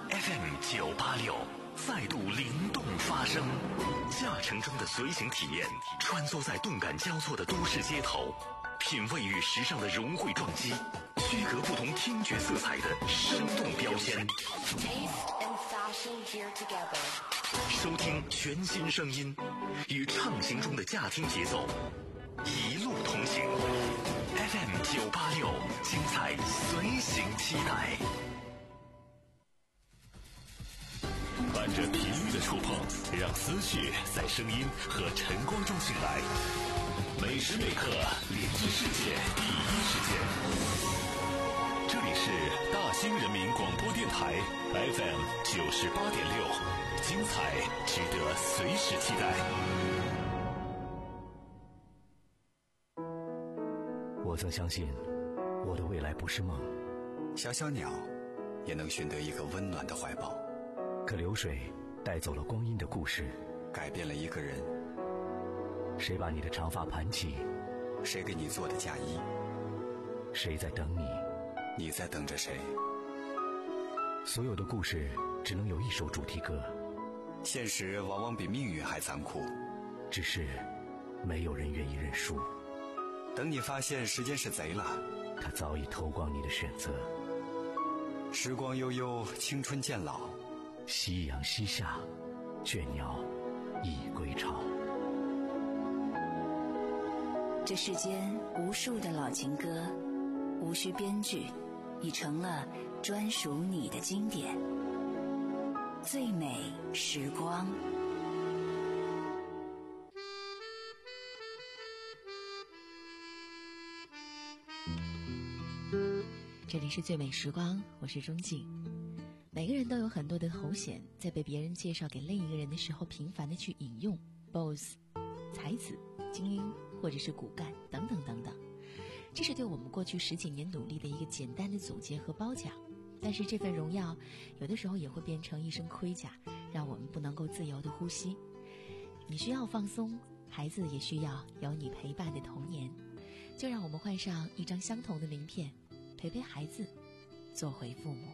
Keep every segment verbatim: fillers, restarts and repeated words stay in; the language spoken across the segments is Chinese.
F M 九八六再度灵动发声，驾乘中的随行体验，穿梭在动感交错的都市街头，品味与时尚的融汇撞击，区隔不同听觉色彩的生动标签。收听全新声音，与畅行中的驾听节奏，一路同行。F M 九八六，精彩随行期待。伴着频率的触碰，让思绪在声音和晨光中醒来。每时每刻，连接世界第一时间。这里是大兴人民广播电台 F M 九十八点六，精彩值得随时期待。 我曾相信，我的未来不是梦。 小小鸟也能寻得一个温暖的怀抱。 可流水带走了光阴的故事， 改变了一个人。 谁把你的长发盘起？ 谁给你做的嫁衣？ 谁在等你？ 你在等着谁？ 所有的故事只能有一首主题歌。 现实往往比命运还残酷， 只是没有人愿意认输。 等你发现时间是贼了， 他早已偷光你的选择。 时光悠悠，青春渐老， 夕阳西下，倦鸟已归巢。 这世间无数的老情歌，无需编剧，已成了专属你的经典。最美时光。 这里是最美时光，我是钟静。每个人都有很多的头衔，在被别人介绍给另一个人的时候频繁的去引用 boss、 才子、精英或者是骨干等等等等，这是对我们过去十几年努力的一个简单的总结和褒奖。但是这份荣耀有的时候也会变成一身盔甲，让我们不能够自由的呼吸。你需要放松，孩子也需要有你陪伴的童年。就让我们换上一张相同的名片，陪陪孩子做回父母。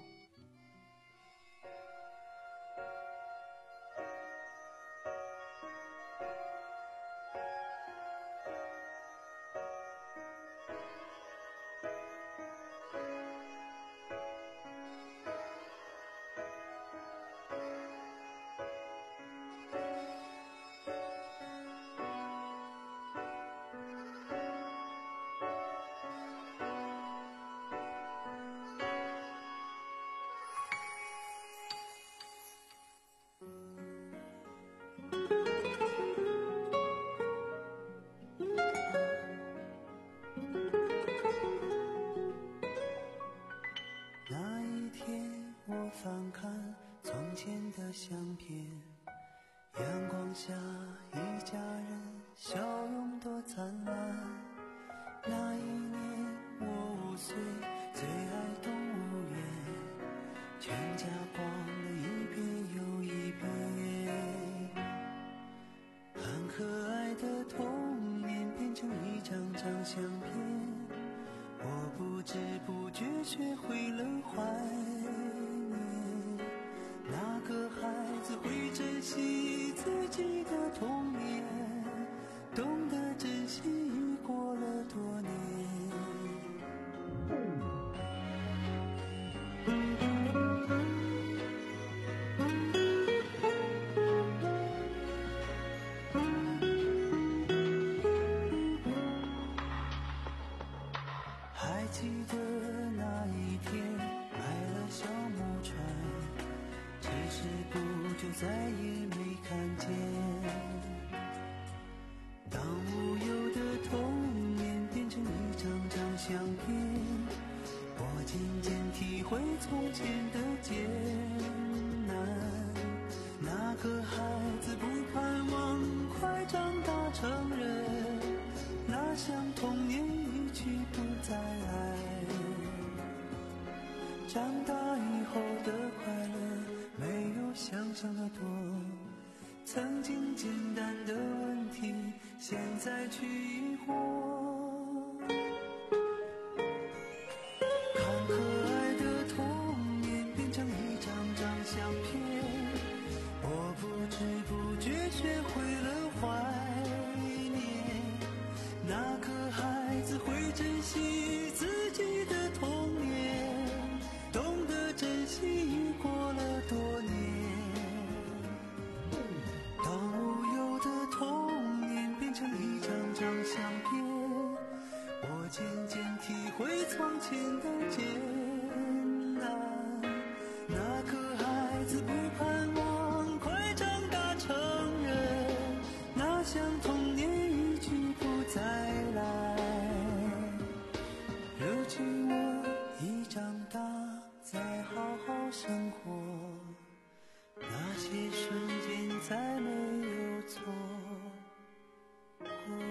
看可爱的童年变成一张张前的艰难。那个孩子不盼望快长大成人，那想童年一去不再来。如今我已长大，再好好生活，那些瞬间再没有错过。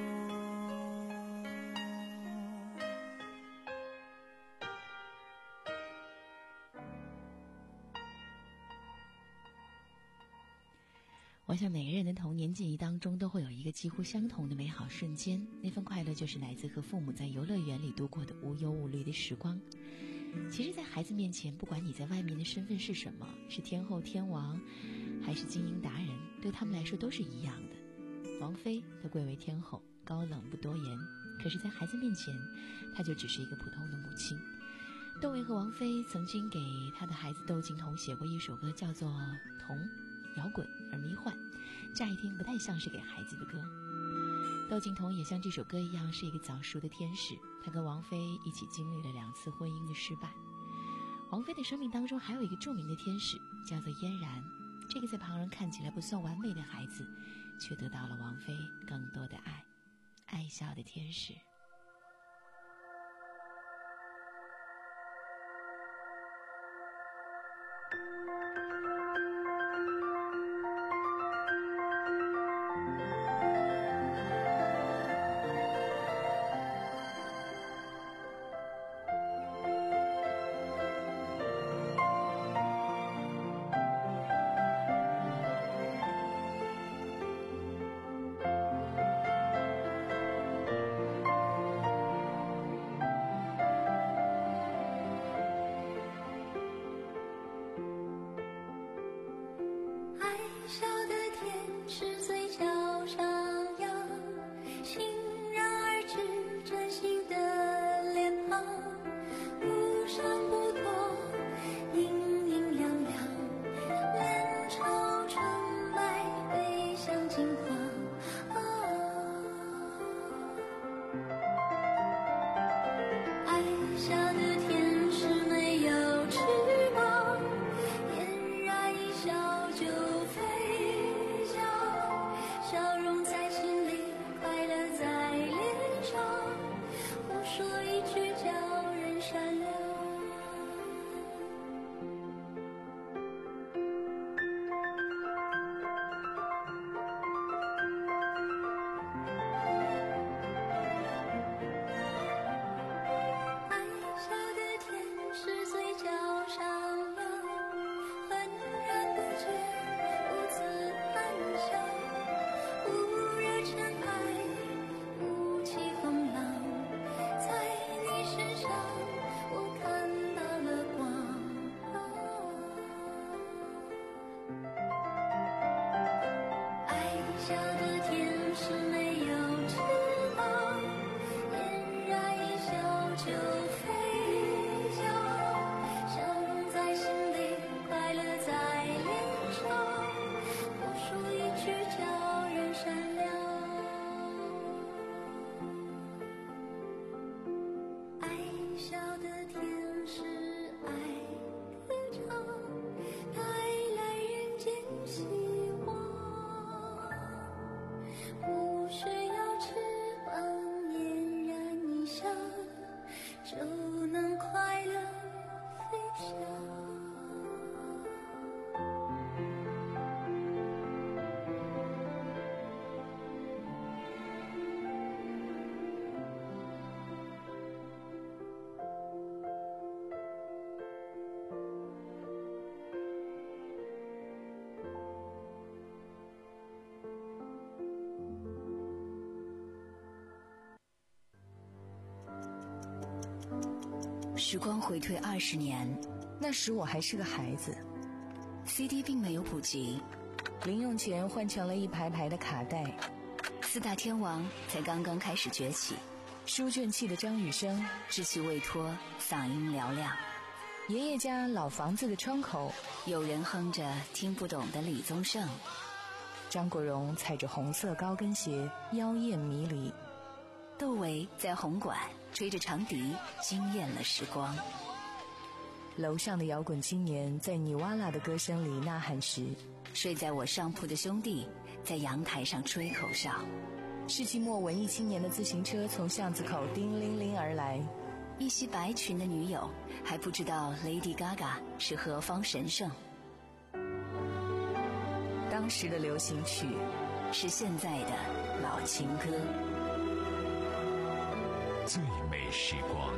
我想每个人的童年记忆当中都会有一个几乎相同的美好瞬间，那份快乐就是来自和父母在游乐园里度过的无忧无虑的时光。其实在孩子面前，不管你在外面的身份是什么，是天后天王还是精英达人，对他们来说都是一样的。王菲她贵为天后，高冷不多言，可是在孩子面前她就只是一个普通的母亲。窦唯和王菲曾经给她的孩子窦靖童写过一首歌，叫做《童》，摇滚而迷幻，乍一听不太像是给孩子的歌。窦靖童也像这首歌一样是一个早熟的天使，他跟王菲一起经历了两次婚姻的失败。王菲的生命当中还有一个著名的天使，叫做嫣然，这个在旁人看起来不算完美的孩子，却得到了王菲更多的爱，爱笑的天使。 时光回退二十年， 那时我还是个孩子 C D 并没有普及， 零用钱换成了一排排的卡带， 四大天王才刚刚开始崛起， 书卷气的张雨生稚气未脱，嗓音嘹亮， 爷爷家老房子的窗口有人哼着听不懂的李宗盛， 张国荣踩着红色高跟鞋妖艳迷离， 窦唯在红馆吹着长笛，惊艳了时光。 楼上的摇滚青年在尼瓦拉的歌声里呐喊时， 睡在我上铺的兄弟在阳台上吹口哨。 世纪末文艺青年的自行车从巷子口叮铃铃而来， 一袭白裙的女友还不知道 Lady Gaga 是何方神圣。 当时的流行曲是现在的老情歌。 最美时光。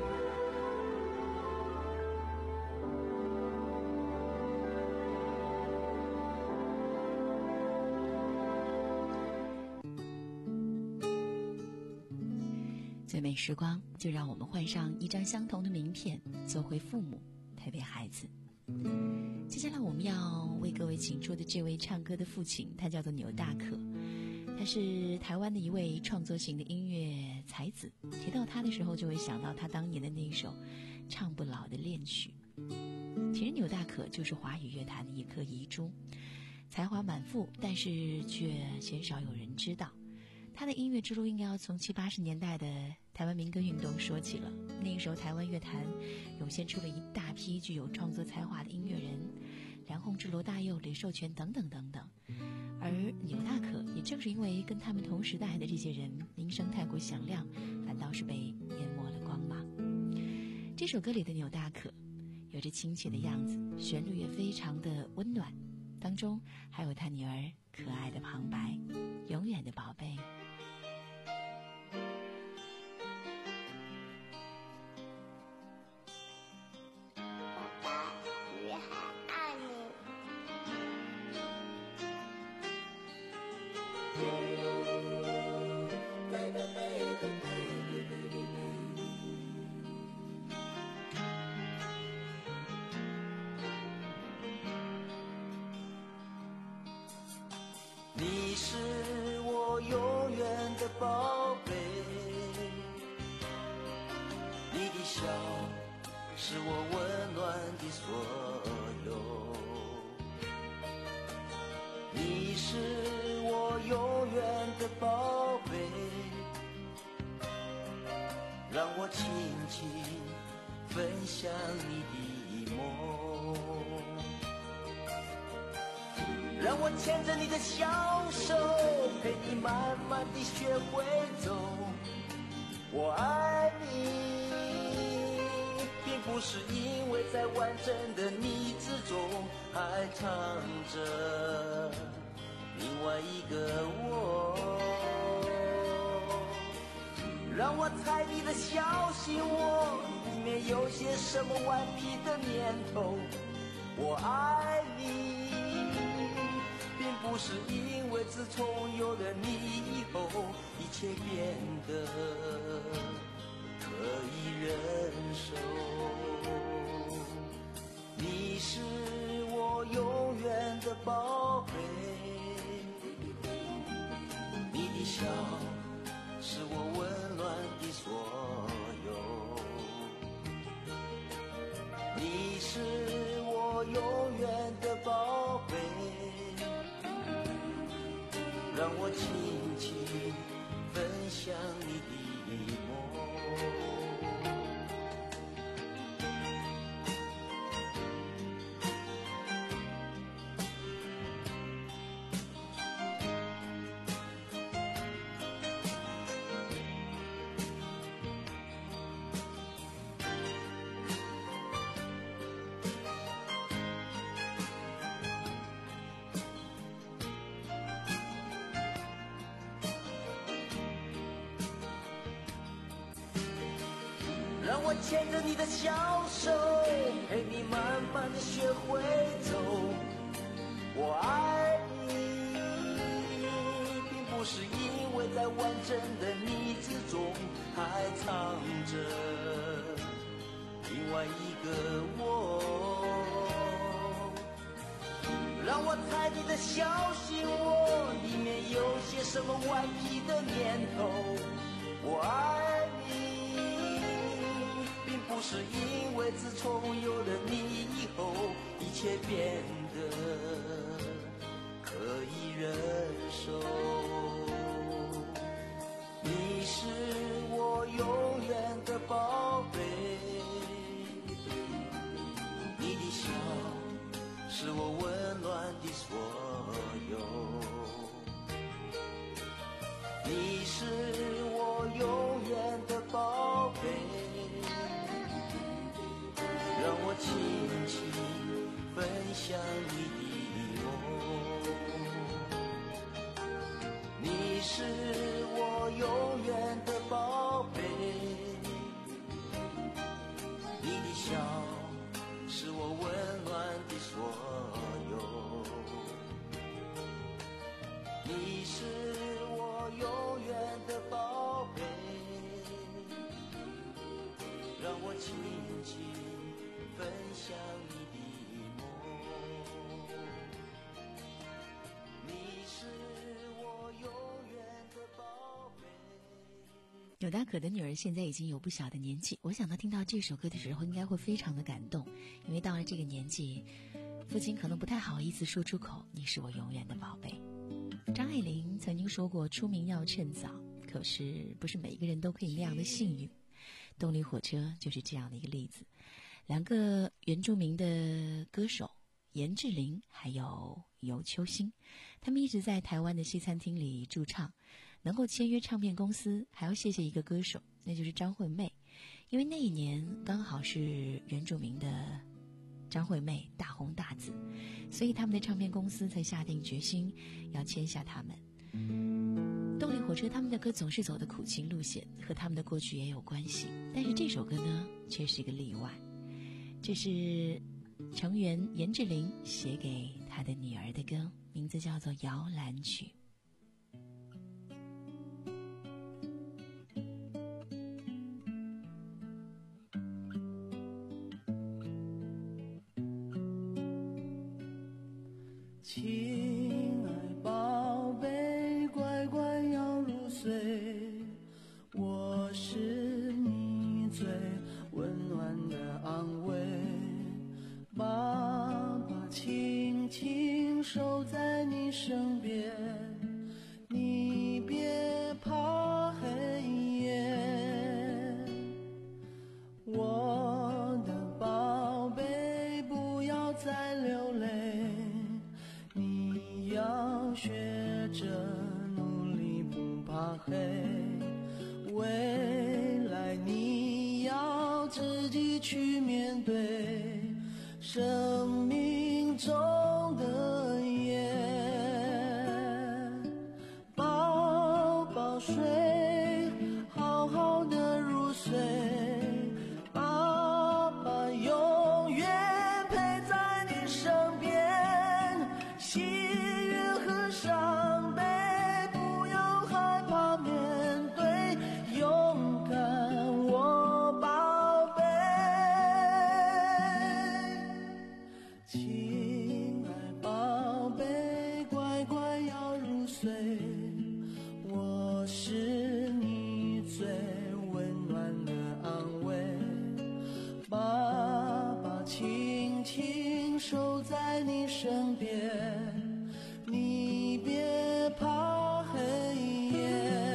最美时光，就让我们换上一张相同的名片，做回父母，陪陪孩子。接下来我们要为各位请出的这位唱歌的父亲，他叫做钮大可，他是台湾的一位创作型的音乐才子。提到他的时候，就会想到他当年的那一首唱不老的恋曲。其实钮大可就是华语乐坛的一颗遗珠，才华满腹，但是却鲜少有人知道。他的音乐之路应该要从七八十年代的台湾民歌运动说起了。那个时候台湾乐坛涌现出了一大批具有创作才华的音乐人，梁鸿志、罗大佑、李寿全等等等等。而钮大可也正是因为跟他们同时代的这些人名声太过响亮，反倒是被淹没了光芒。这首歌里的钮大可有着亲切的样子，旋律也非常的温暖，当中还有他女儿可爱的旁白，永远的宝贝。 你是我永远的宝贝，你的笑是我温暖的所有，你是我永远的宝贝，让我轻轻分享你的梦，让我牵着你的小手，陪你慢慢地学会走。我爱你，并不是因为在完整的你之中还藏着另外一个我。让我猜你的小心窝里面有些什么顽皮的念头。我爱你，并不是因为自从有了你以后，一切变得可以忍受。你是我永远的宝贝，你的笑是我温暖的所有，你是我永远的宝贝，让我轻轻分享你的梦。让我牵着你的小手，陪你慢慢地学会走。我爱你，并不是因为在完整的你之中还藏着另外一个我。让我猜你的小心窝里面有些什么顽皮的念头。我爱你，不是因为自从有了你以后，一切变得可以忍受。你是我享你的梦。你是我永远的宝贝，你的笑是我温暖的所有。你是我永远的宝贝，让我轻轻分享你的梦。你是我永远的宝贝。 有大可的女儿现在已经有不小的年纪，我想她听到这首歌的时候应该会非常的感动，因为到了这个年纪，父亲可能不太好意思说出口，你是我永远的宝贝。张爱玲曾经说过，出名要趁早，可是不是每个人都可以那样的幸运。动力火车就是这样的一个例子。两个原住民的歌手严志玲还有尤秋兴，他们一直在台湾的西餐厅里驻唱，能够签约唱片公司还要谢谢一个歌手，那就是张惠妹。因为那一年刚好是原住民的张惠妹大红大紫，所以他们的唱片公司才下定决心要签下他们。动力火车他们的歌总是走的苦情路线，和他们的过去也有关系，但是这首歌呢却是一个例外。这是成员严志玲写给她的女儿的歌，名字叫做《摇篮曲》。 亲爱宝贝，乖乖要入睡，我是你最温暖的安慰。爸爸轻轻守在你身边，你别怕黑夜。我的宝贝，不要再流泪，你要学着努力不怕黑，未来你要自己去面对生命中的夜。宝宝睡，好好的入睡，爸爸永远陪在你身边。喜悦和伤悲不要害怕面对，勇敢我宝贝。亲爱宝贝，乖乖要入睡，我是你最温暖的安慰。爸爸轻轻守在你身边，你别怕黑夜。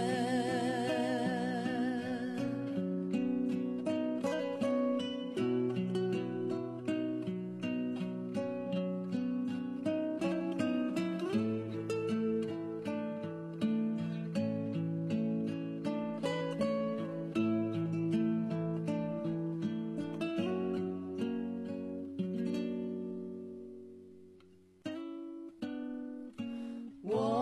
我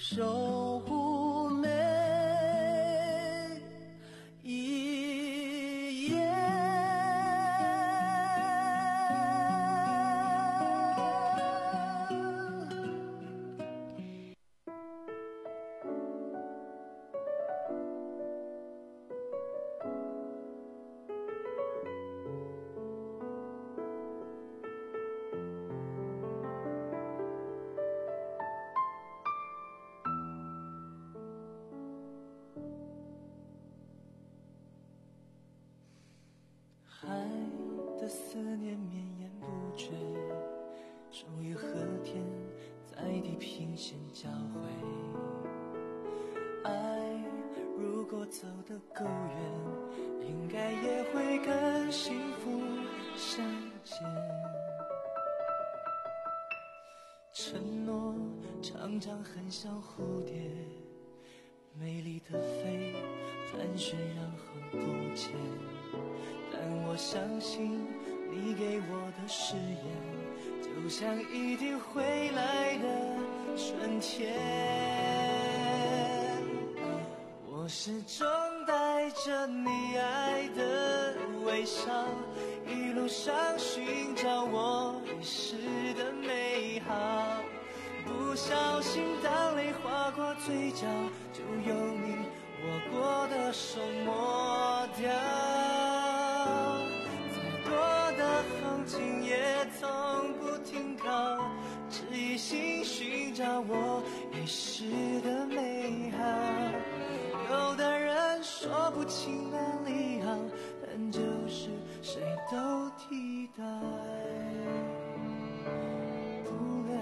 守护每一夜。爱的思念绵延不绝，终于和天在地平线交汇。爱如果走得够远，应该也会跟幸福相见。承诺常常很像蝴蝶，美丽的飞，盘旋然后不见。但我相信你给我的誓言，就像一定会来的春天。我始终带着你爱的微笑，一路上寻找我遗失的美好。不小心当泪划过嘴角，就由你握过的手抹掉。风景也从不停靠，只一心寻找我遗失的美好。有的人说不清哪里好，但就是谁都替代不了。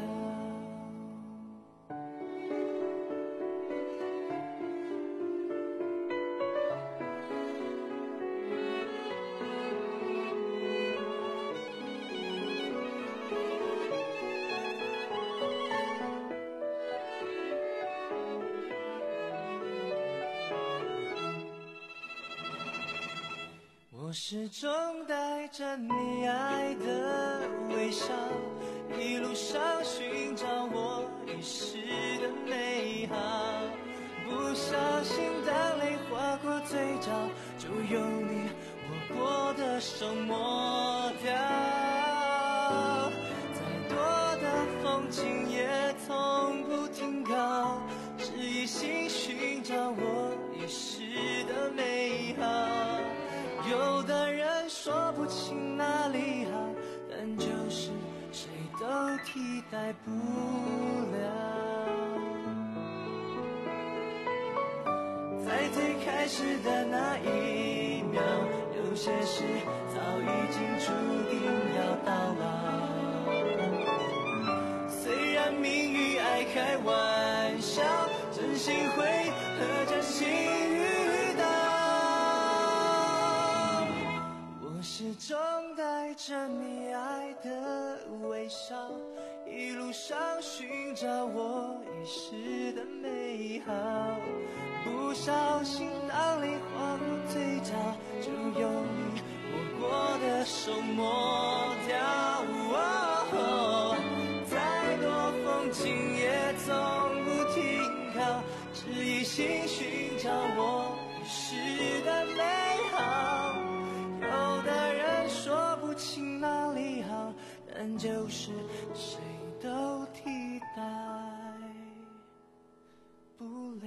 我始终带着你爱的微笑，一路上寻找我遗失的美好。不小心当泪划过嘴角，就由你握过的手抹掉。再多的风景也从不停靠，只一心寻找我遗失的美好。有的人说不清哪里好，但就是谁都替代不了。在最开始的那一秒，有些事早已经注定要到老。虽然命运爱开玩笑，真心会和真心遇到。始终带着你爱的微笑，一路上寻找我遗失的美好。不小心当泪划过嘴角，就由你握过的手抹掉。哦，再多风景也从不停靠，只一心寻找我遗失的美好。有的人说不清哪里好，但就是谁都替代不了。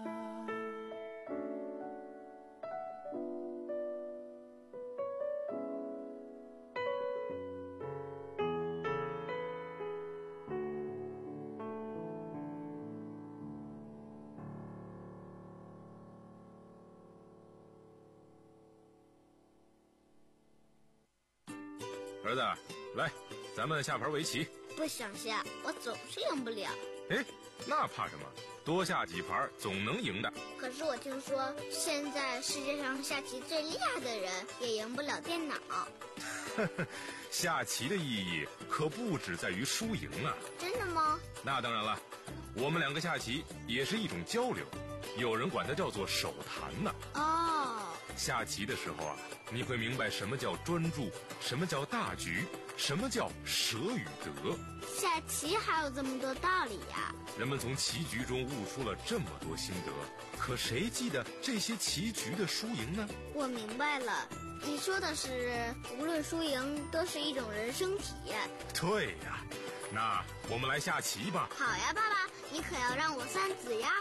儿子，来，咱们下盘围棋。 不想下，我总是赢不了。 哎，那怕什么？多下几盘总能赢的。 可是我听说，现在世界上下棋最厉害的人也赢不了电脑。 下棋的意义可不只在于输赢啊。 真的吗？ 那当然了，我们两个下棋也是一种交流，有人管它叫做手谈呢。 哦， 下棋的时候啊，你会明白什么叫专注，什么叫大局，什么叫舍与得。 下棋还有这么多道理呀！ 人们从棋局中悟出了这么多心得，可谁记得这些棋局的输赢呢？ 我明白了，你说的是无论输赢都是一种人生体验。 对呀，那我们来下棋吧。 好呀，爸爸，你可要让我三子呀。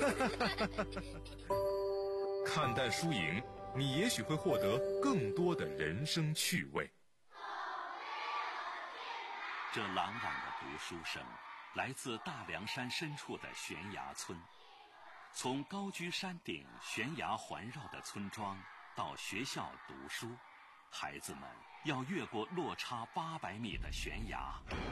看淡输赢，你也许会获得更多的人生趣味。 这朗朗的读书声来自大凉山深处的悬崖村。从高居山顶悬崖环绕的村庄到学校读书，孩子们要越过落差八百米的悬崖，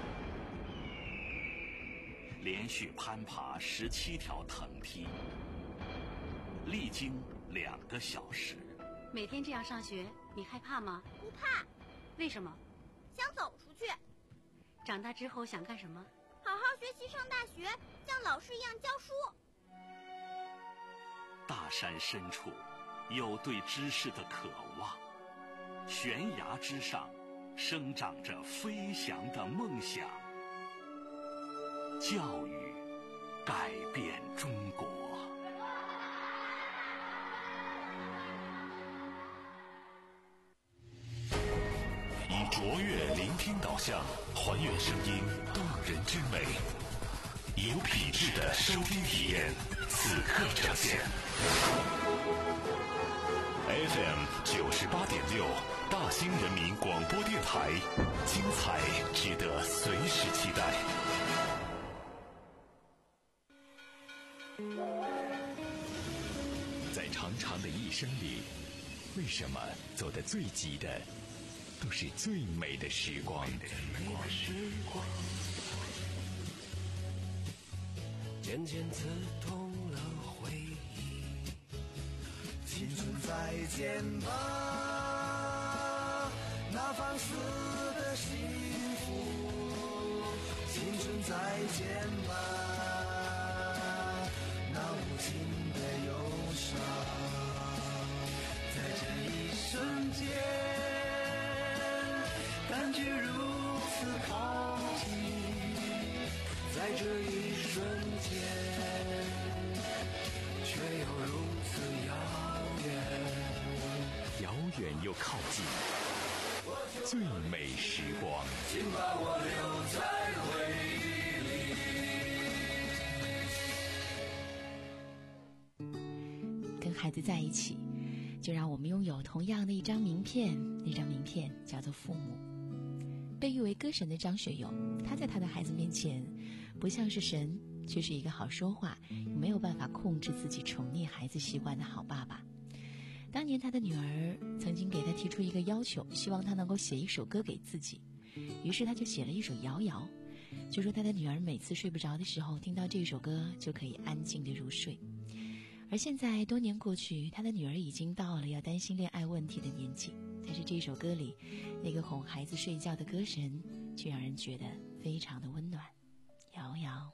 连续攀爬十七条藤梯，历经两个小时。 每天这样上学，你害怕吗？ 不怕。 为什么？ 想走出去。 长大之后想干什么？ 好好学习上大学，像老师一样教书。 大山深处有对知识的渴望，悬崖之上生长着飞翔的梦想。教育改变中国。以卓越聆听导向，还原声音动人之美，有品质的收听体验，此刻呈现。F M 九十八点六，大兴人民广播电台，精彩值得随时期待。 在长长的一生里，为什么走得最急的都是最美的时光？ 渐渐刺痛了回忆，青春再见吧，那放肆的幸福，青春再见吧，那无尽的忧伤，在这一瞬间感觉如此靠近，在这一瞬间却又如此遥远， 遥远又靠近，最美时光， 请把我留在回忆里。跟孩子在一起，就让我们拥有同样的一张名片，那张名片叫做父母。被誉为歌神的张学友，他在他的孩子面前不像是神，却是一个好说话，没有办法控制自己宠溺孩子习惯的好爸爸。当年他的女儿曾经给他提出一个要求，希望他能够写一首歌给自己，于是他就写了一首《摇摇》，就说他的女儿每次睡不着的时候听到这首歌就可以安静地入睡。而现在多年过去，他的女儿已经到了要担心恋爱问题的年纪，但是这首歌里那个哄孩子睡觉的歌神却让人觉得非常的温暖。摇摇，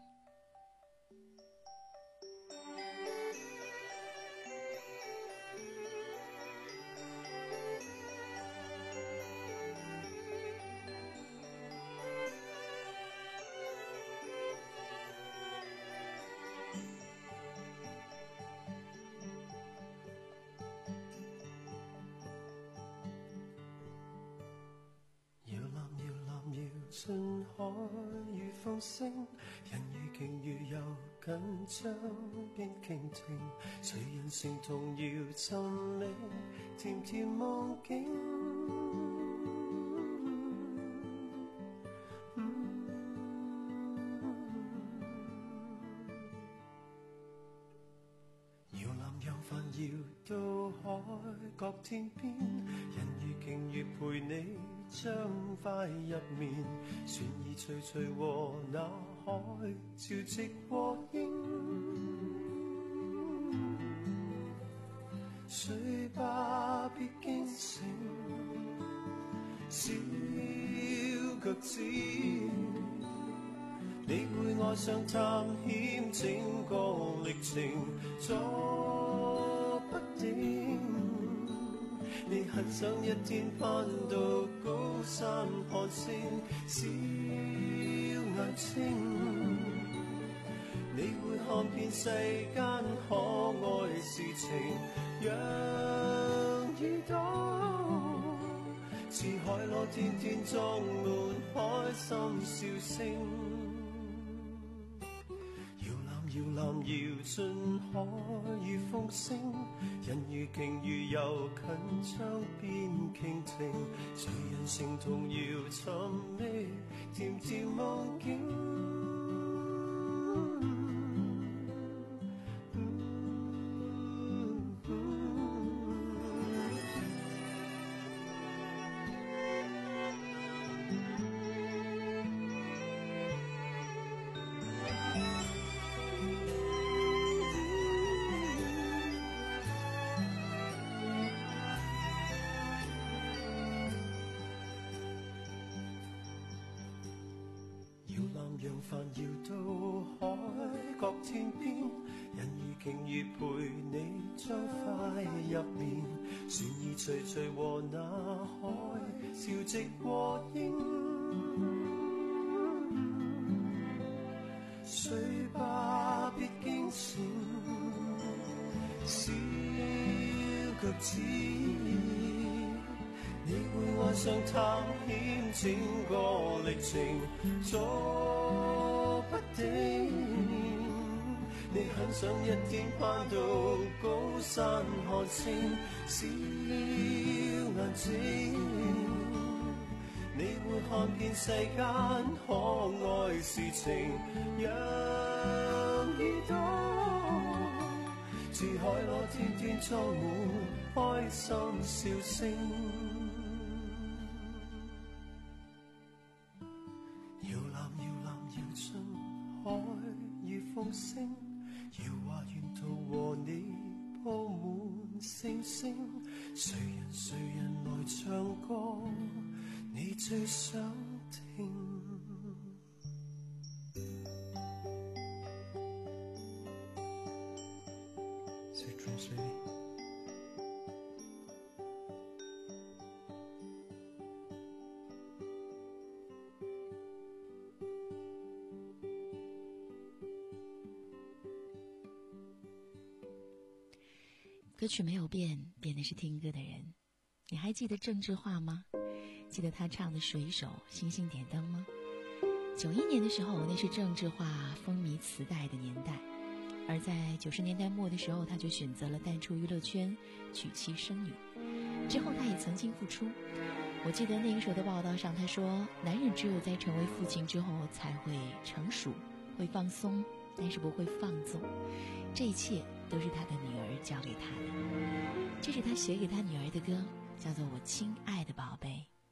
信海與風聲，人與鯨魚遊緊江邊傾聽，誰人成童謠尋覓甜甜夢境。搖籃遊帆搖到海角天邊，人與鯨魚陪你將快入眠，船兒徐徐和那海潮汐和應，睡吧別驚醒，小腳趾，你會愛上探險整個歷程，坐不定。 你很想一天攀到高山看星，小眼睛，你會看遍世間可愛事情，讓耳朵似海螺天天裝滿開心笑聲，搖籃搖籃搖進海與風聲，人如鯨魚遊近窗邊傾聽，誰人成童謠尋覓甜甜夢境。讓帆搖到海角天邊，人如鯨魚陪你將快入眠，船兒徐徐和那海潮汐和應，睡吧別驚醒，小腳趾你會愛上探險整個歷程，做不定。你很想一天攀到高山看星，小眼睛，你會看遍世間可愛事情，讓耳朵似海螺天天裝滿開心笑聲。聲搖畫沿途和你鋪滿星星，誰人誰人來唱歌，你最想聽。隨傳隨靈。 歌曲没有变，变的是听歌的人。你还记得郑智化吗？记得他唱的《水手》《星星点灯》吗？九一年的时候，那是郑智化风靡磁带的年代，而在九十年代末的时候，他就选择了淡出娱乐圈，娶妻生女。之后他也曾经复出。我记得那个时候的报道上，他说男人只有在成为父亲之后才会成熟，会放松，但是不会放纵。这一切都是他的女儿教给他的。这是他写给他女儿的歌，叫做《我亲爱的宝贝》。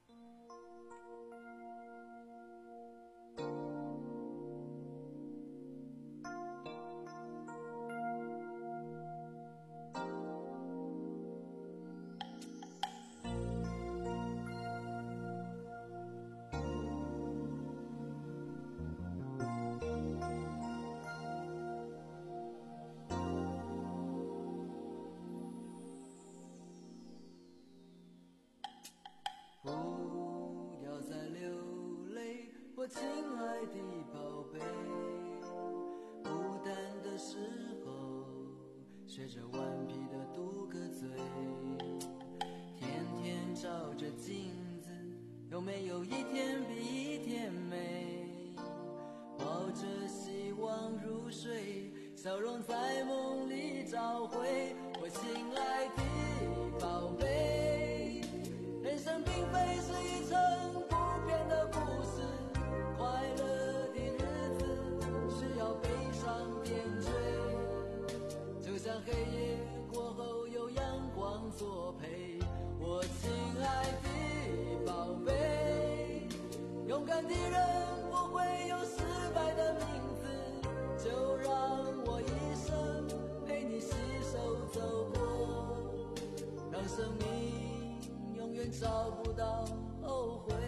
亲爱的宝贝，孤单的时候学着顽皮的嘟个嘴，天天照着镜子，有没有一天比一天美？抱着希望入睡，笑容在梦里找回。我亲爱的宝贝，人生并非是一场不变的故事，快乐的日子需要悲伤点缀，就像黑夜过后有阳光作陪。我亲爱的宝贝，勇敢的人不会有失败的名字，就让我一生陪你携手走过，让生命永远找不到后悔。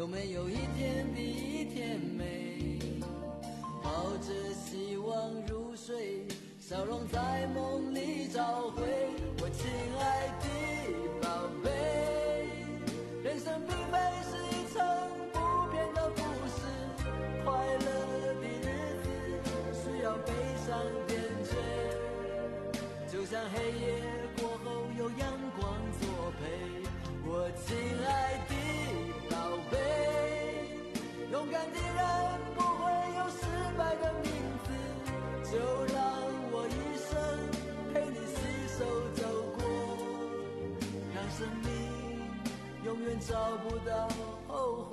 都没有一天比一天美。抱着希望入睡，笑容在梦里找回。我亲爱的宝贝，人生并非是一场不变的故事，快乐的日子需要悲伤点缀，就像黑夜过后有阳光作陪。我亲爱的宝贝，勇敢的人不会有失败的名字，就让我一生陪你携手走过，让生命永远找不到后悔。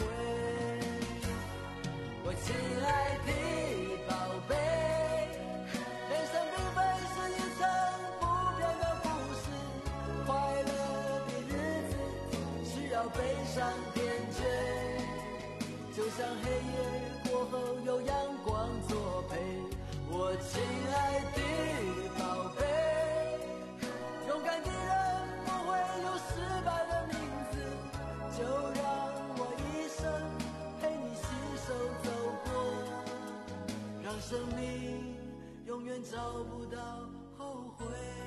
我亲爱的宝贝，人生并非是一场不变的故事，快乐的日子需要悲伤点缀，就像黑夜过后有阳光作陪。我亲爱的宝贝，勇敢的人不会有失败的名字，就让我一生陪你携手走过，让生命永远找不到后悔。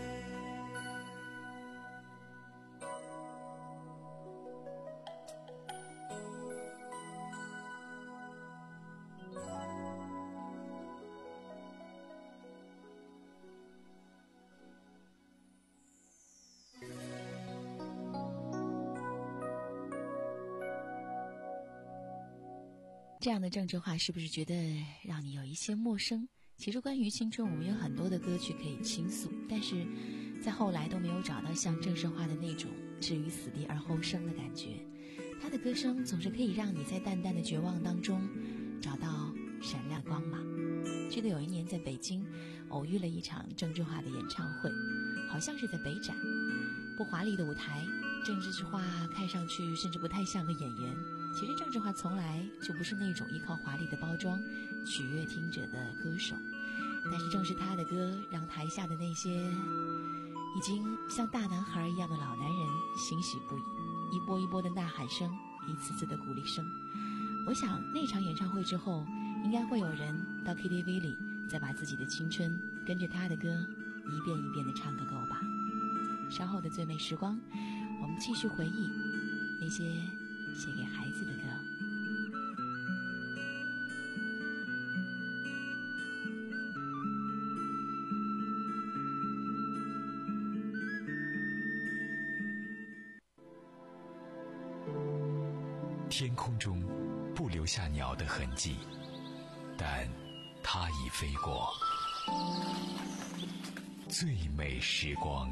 这样的政治化是不是觉得让你有一些陌生？其实关于青春，我们有很多的歌曲可以倾诉，但是在后来都没有找到像郑智化的那种置于死地而后生的感觉。他的歌声总是可以让你在淡淡的绝望当中找到闪亮光芒。记得有一年在北京偶遇了一场郑智化的演唱会，好像是在北展，不华丽的舞台，郑智化看上去甚至不太像个演员。其实郑智化从来就不是那种依靠华丽的包装取悦听者的歌手，但是正是他的歌让台下的那些已经像大男孩一样的老男人欣喜不已，一波一波的呐喊声，一次次的鼓励声。我想那场演唱会之后，应该会有人到 K T V 里再把自己的青春跟着他的歌一遍一遍的唱个够吧。稍后的最美时光，我们继续回忆那些写给孩子的歌。 天空中不留下鸟的痕迹，但它已飞过。最美时光。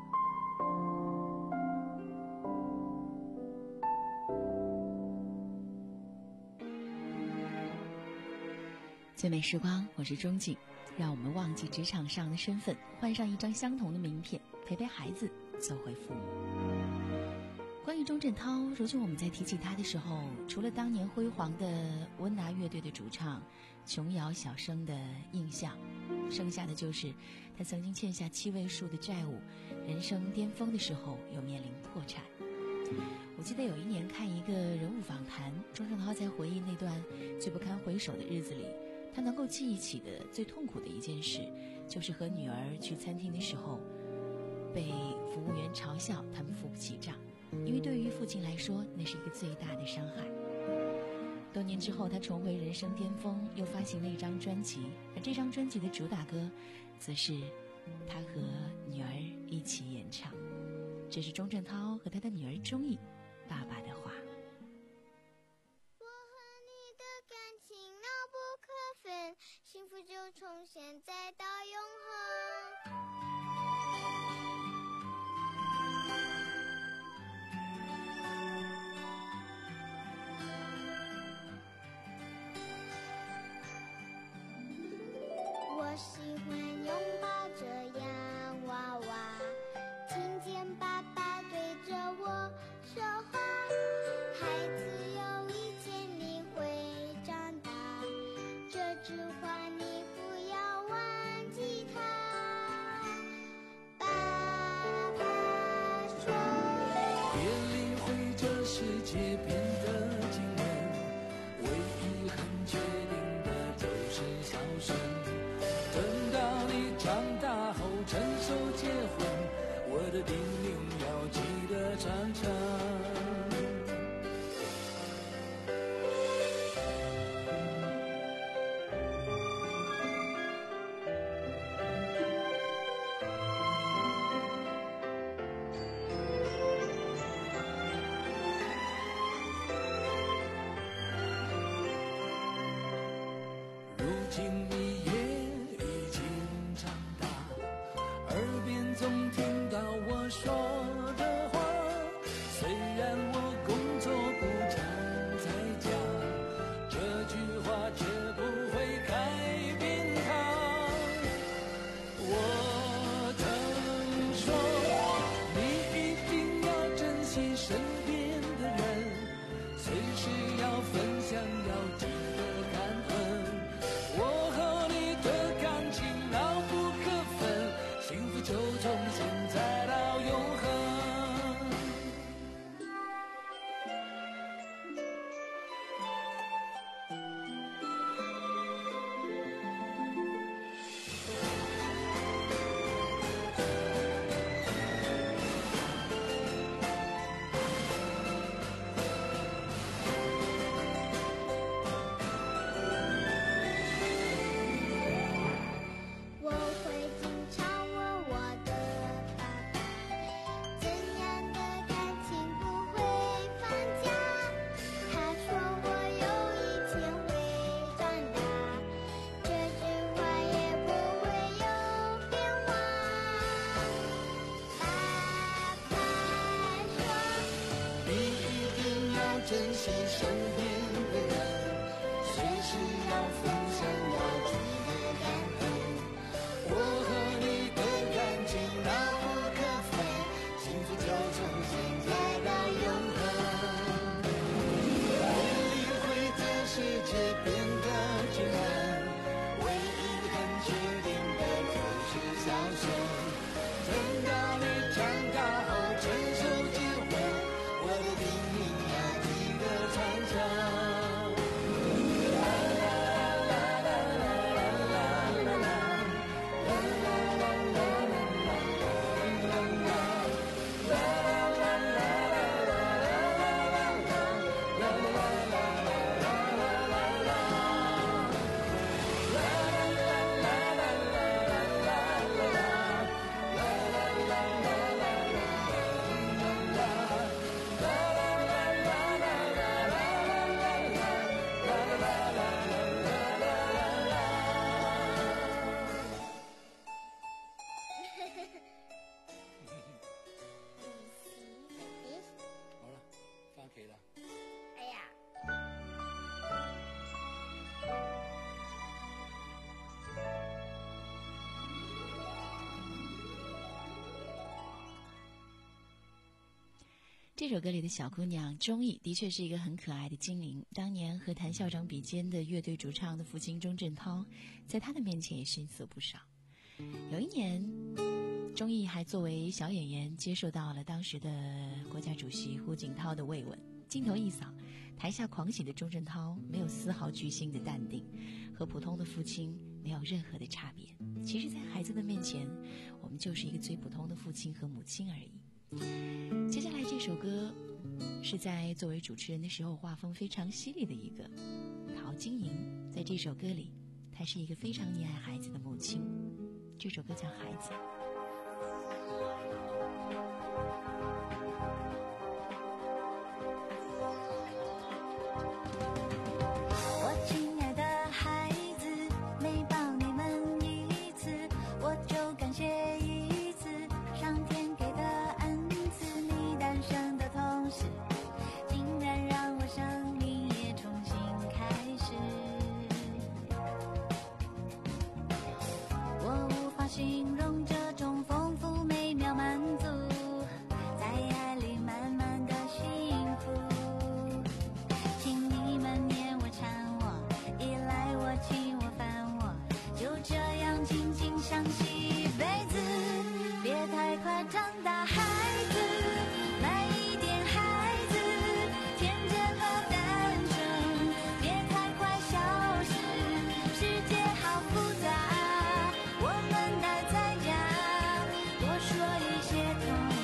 最美时光，我是钟景，让我们忘记职场上的身份，换上一张相同的名片，陪陪孩子，做回父母。关于钟镇涛，如今我们在提起他的时候，除了当年辉煌的温拿乐队的主唱琼瑶小生的印象，剩下的就是他曾经欠下七位数的债务，人生巅峰的时候又面临破产。我记得有一年看一个人物访谈，钟镇涛在回忆那段最不堪回首的日子里，他能够记忆起的最痛苦的一件事，就是和女儿去餐厅的时候被服务员嘲笑他们付不起账，因为对于父亲来说，那是一个最大的伤害。多年之后，他重回人生巅峰，又发行了一张专辑，而这张专辑的主打歌则是他和女儿一起演唱。这是钟镇涛和他的女儿钟意爸爸的话。 我和你的感情牢不可分，幸福就从现在到永恒。我喜欢拥抱着洋娃娃，听见爸爸对着我说话。孩子有一天你会长大，这句话你不要忘记它。爸爸说， 别理会这世界变得惊人， 的叮咛要记得常常。如今你也已经长大，耳边总听到我说的话。虽然我工作不常在家，这句话绝不会改变它。我曾说，你一定要珍惜身边的人，随时要分享，要记得感恩。我和你的感情牢不可分，幸福就从现在到永恒。 我会经常问我的爸爸，怎样的感情不会放假？他说我有一天会长大，这句话也不会有变化。爸爸说， 你一定要珍惜身边的人，随时要分享，要记得感恩。我和你的感情牢不可分，幸福就从现在到永恒。别理会这世界变得巨人，唯一很确定的就是小声。等到你长大后成熟结婚，我的叮咛要记得常常。好了，发给了。 哎呀， 这首歌里的小姑娘钟意的确是一个很可爱的精灵。当年和谭校长比肩的乐队主唱的父亲钟镇涛，在他的面前也逊色不少。有一年，钟意还作为小演员接受到了当时的国家主席胡锦涛的慰问。镜头一扫，台下狂喜的钟镇涛没有丝毫巨星的淡定，和普通的父亲没有任何的差别。其实在孩子的面前，我们就是一个最普通的父亲和母亲而已。接下来这首歌是在作为主持人的时候画风非常犀利的一个陶晶莹。在这首歌里，她是一个非常溺爱孩子的母亲。这首歌叫《孩子》。 我亲爱的孩子，每帮你们一次，我就感谢一次上天给的恩赐。你诞生的同时，竟然让我生命也重新开始。我无法形容这种丰富美妙满足，在爱里慢慢的幸福。请你们念我缠我，依赖我亲我烦我，就这样紧紧相惜一辈子。别太快长大孩子，慢一点孩子，天真和单纯，别太快消失。世界好复杂，我们待在家，多说一些童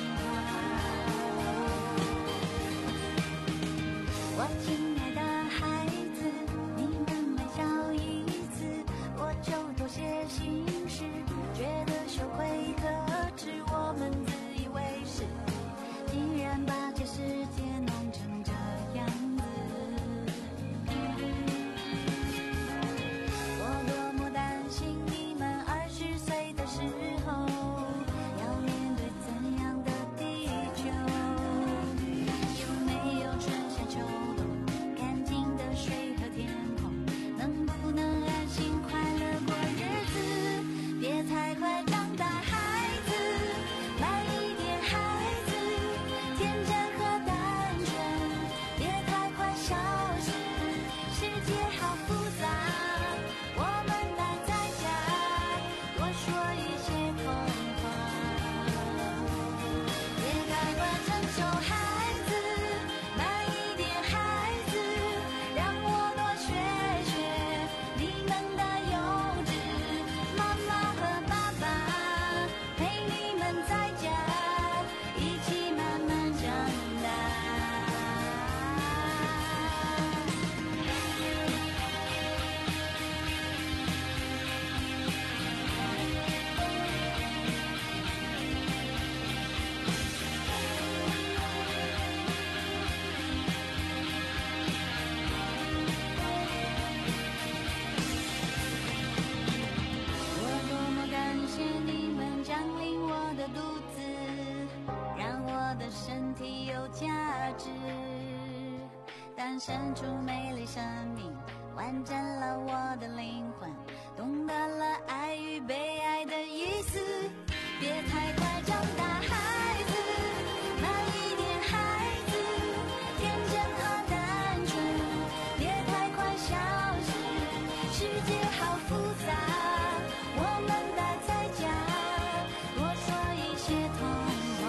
诞生出美丽生命，完整了我的灵魂，懂得了爱与被爱的意思。别太快长大，孩子，慢一点，孩子，天真和单纯，别太快消失，世界好复杂，我们待在家，多说一些童话。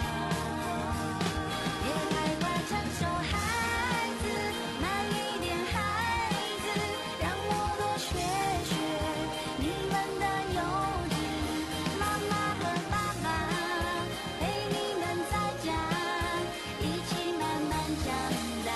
别太快成熟，孩子，慢一点，孩子，让我多学学你们的幼稚。妈妈和爸爸陪你们在家，一起慢慢长大。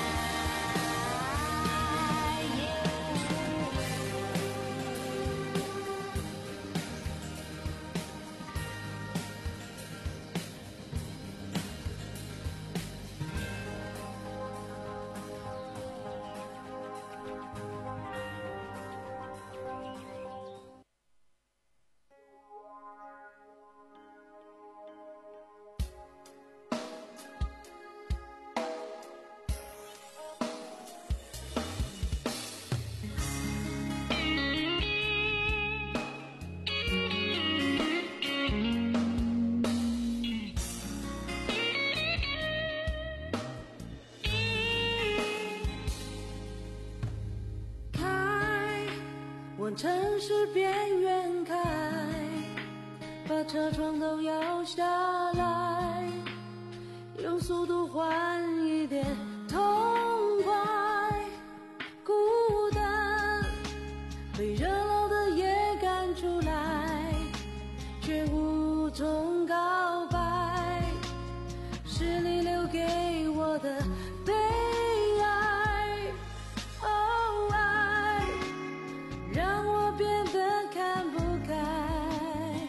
开，往城市边缘开，把车窗都摇下来，用速度换一点痛快。孤单被热闹的夜赶出来，却无从告白，是你留给我的悲哀。哦，爱让我变得看不开。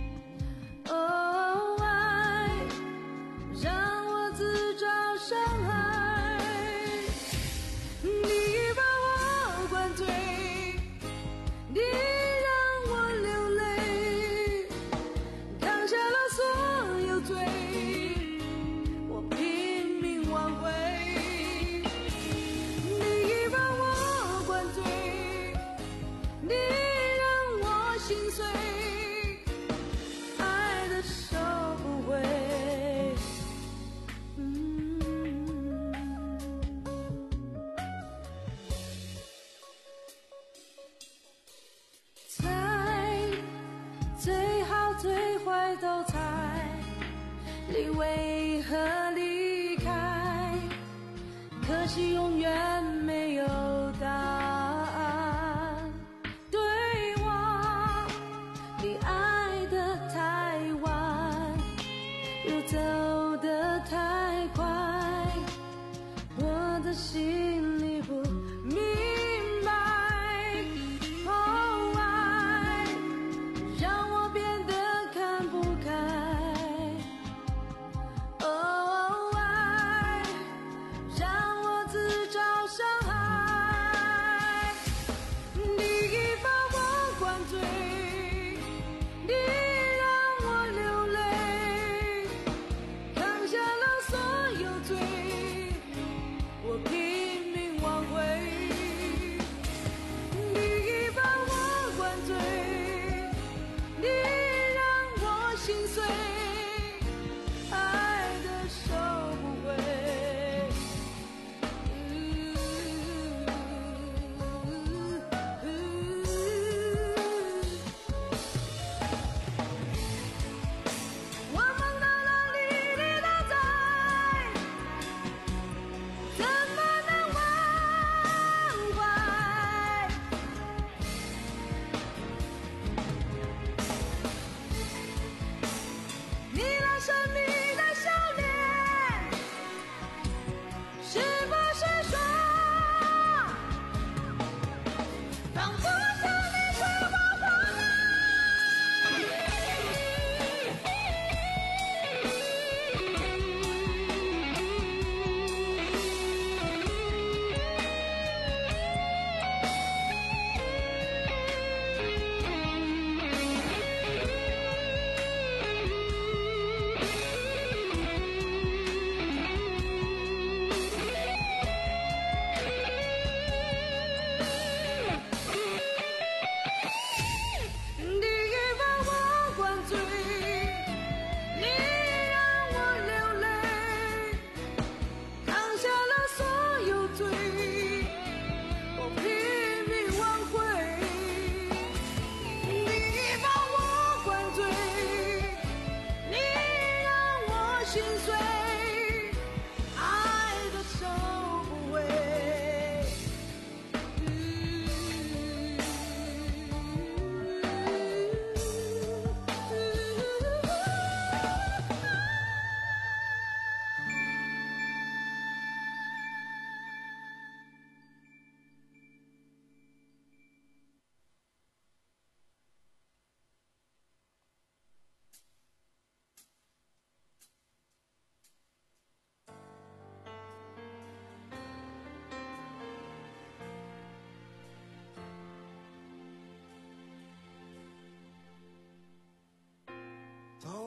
哦，爱让我自找伤害。你把我灌醉，你让我流泪，扛下了所有罪，我拼命挽回。你把我灌醉，你让我心碎，爱的收不回。嗯，猜最好最坏都猜，你为何离开？可惜永远没有答案。对我，你爱得太晚，又走得太快，我的心里不明白。哦，爱让我变得看不开。哦，爱让我自找伤害。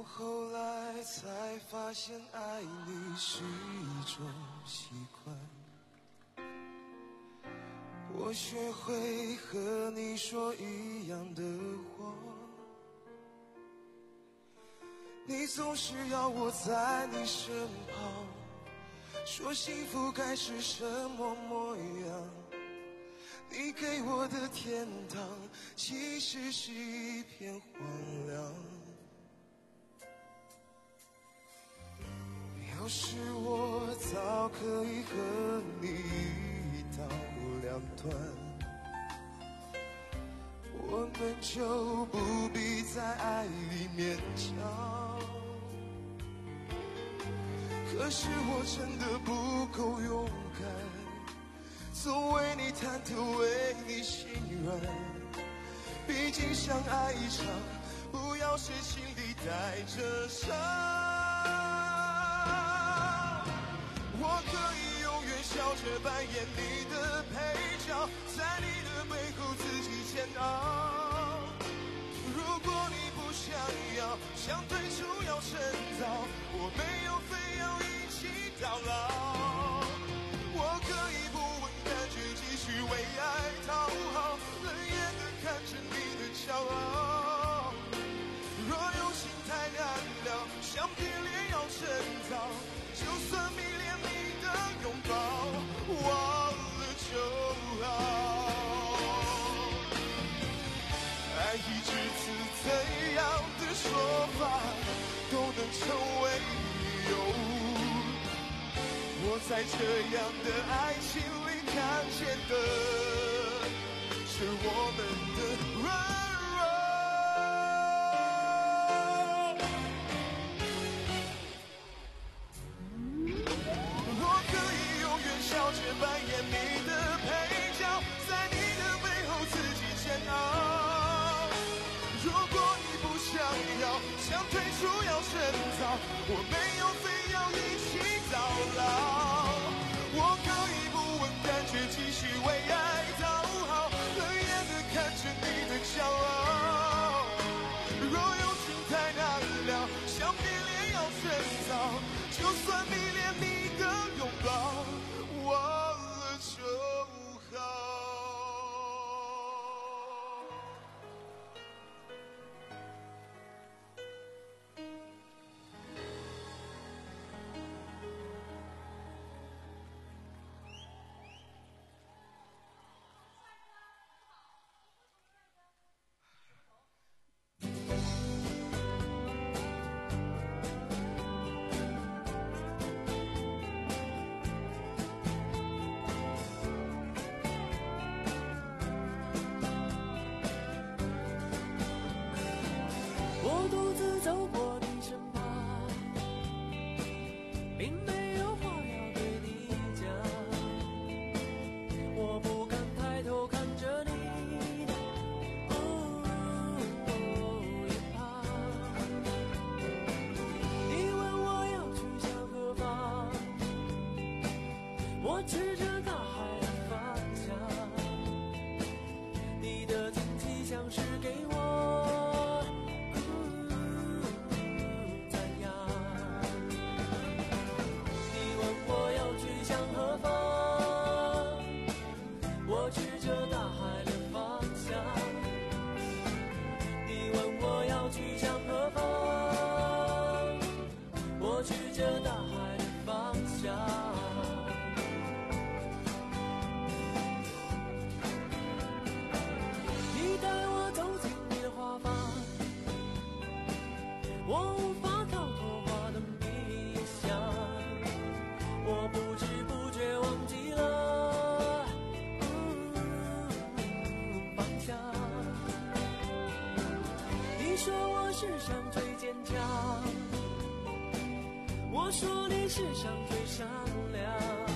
后来才发现爱你是一种习惯，我学会和你说一样的话，你总是要我在你身旁，说幸福该是什么模样，你给我的天堂其实是一片荒凉。要是我早可以和你一刀两断，我们就不必在爱里勉强。可是我真的不够勇敢，总为你忐忑，为你心软。毕竟相爱一场，不要是心里带着伤。我可以永远笑着扮演你的配角，在你的背后自己煎熬。如果你不想要，想退出要趁早，我没有非要一起到老。我可以不问感觉，继续为爱讨好，冷眼地看着你的骄傲。若有心太难了，想别恋要趁早，就算迷恋你的拥抱，忘了就好。爱一直是怎样的说法都能成为理由，我在这样的爱情里看见的是我们的软弱。我可以永远笑着扮演你的配角，在你的背后自己煎熬。如果你不想要，想退出要趁早，我没有非要一起到老。我可以不问感觉，继续为爱讨好，冷眼地看着你的骄傲。若有情太难了，想别恋要趁早，就算迷恋你的拥抱，忘了就好。 我独自走过你身旁，并没有话要对你讲，我不敢抬头看着你的哦脸庞。你问我要去向何方，我指着大海的方向，你的惊奇像是给我我指着大海的方向，你问我要去向何方，我指着大海的方向。你带我走进你的花房，我无法逃脱花的迷香，我不知不觉忘记了你说我世上最坚强，我说你世上最善良，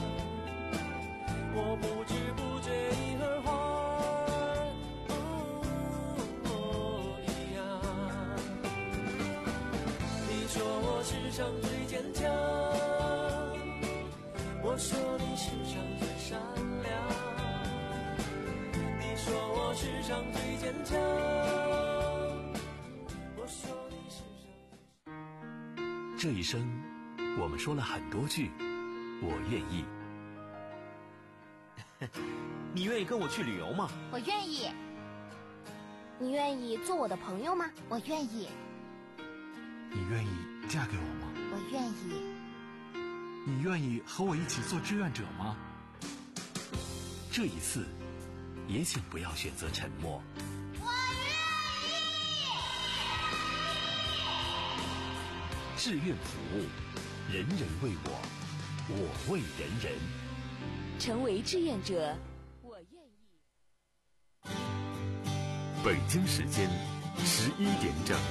我不知不觉已和花哦哦一样。你说我世上最坚强，我说你世上最善良，你说我世上最坚强，我说你世上最这一生，我们说了很多句“我愿意”。 你愿意跟我去旅游吗？ 我愿意。你愿意做我的朋友吗？我愿意。 你愿意嫁给我吗？ 我愿意。 你愿意和我一起做志愿者吗？ 这一次，也请不要选择沉默。 我愿意。 志愿服务，人人为我，我为人人。 成为志愿者，我愿意。 北京时间十一点整。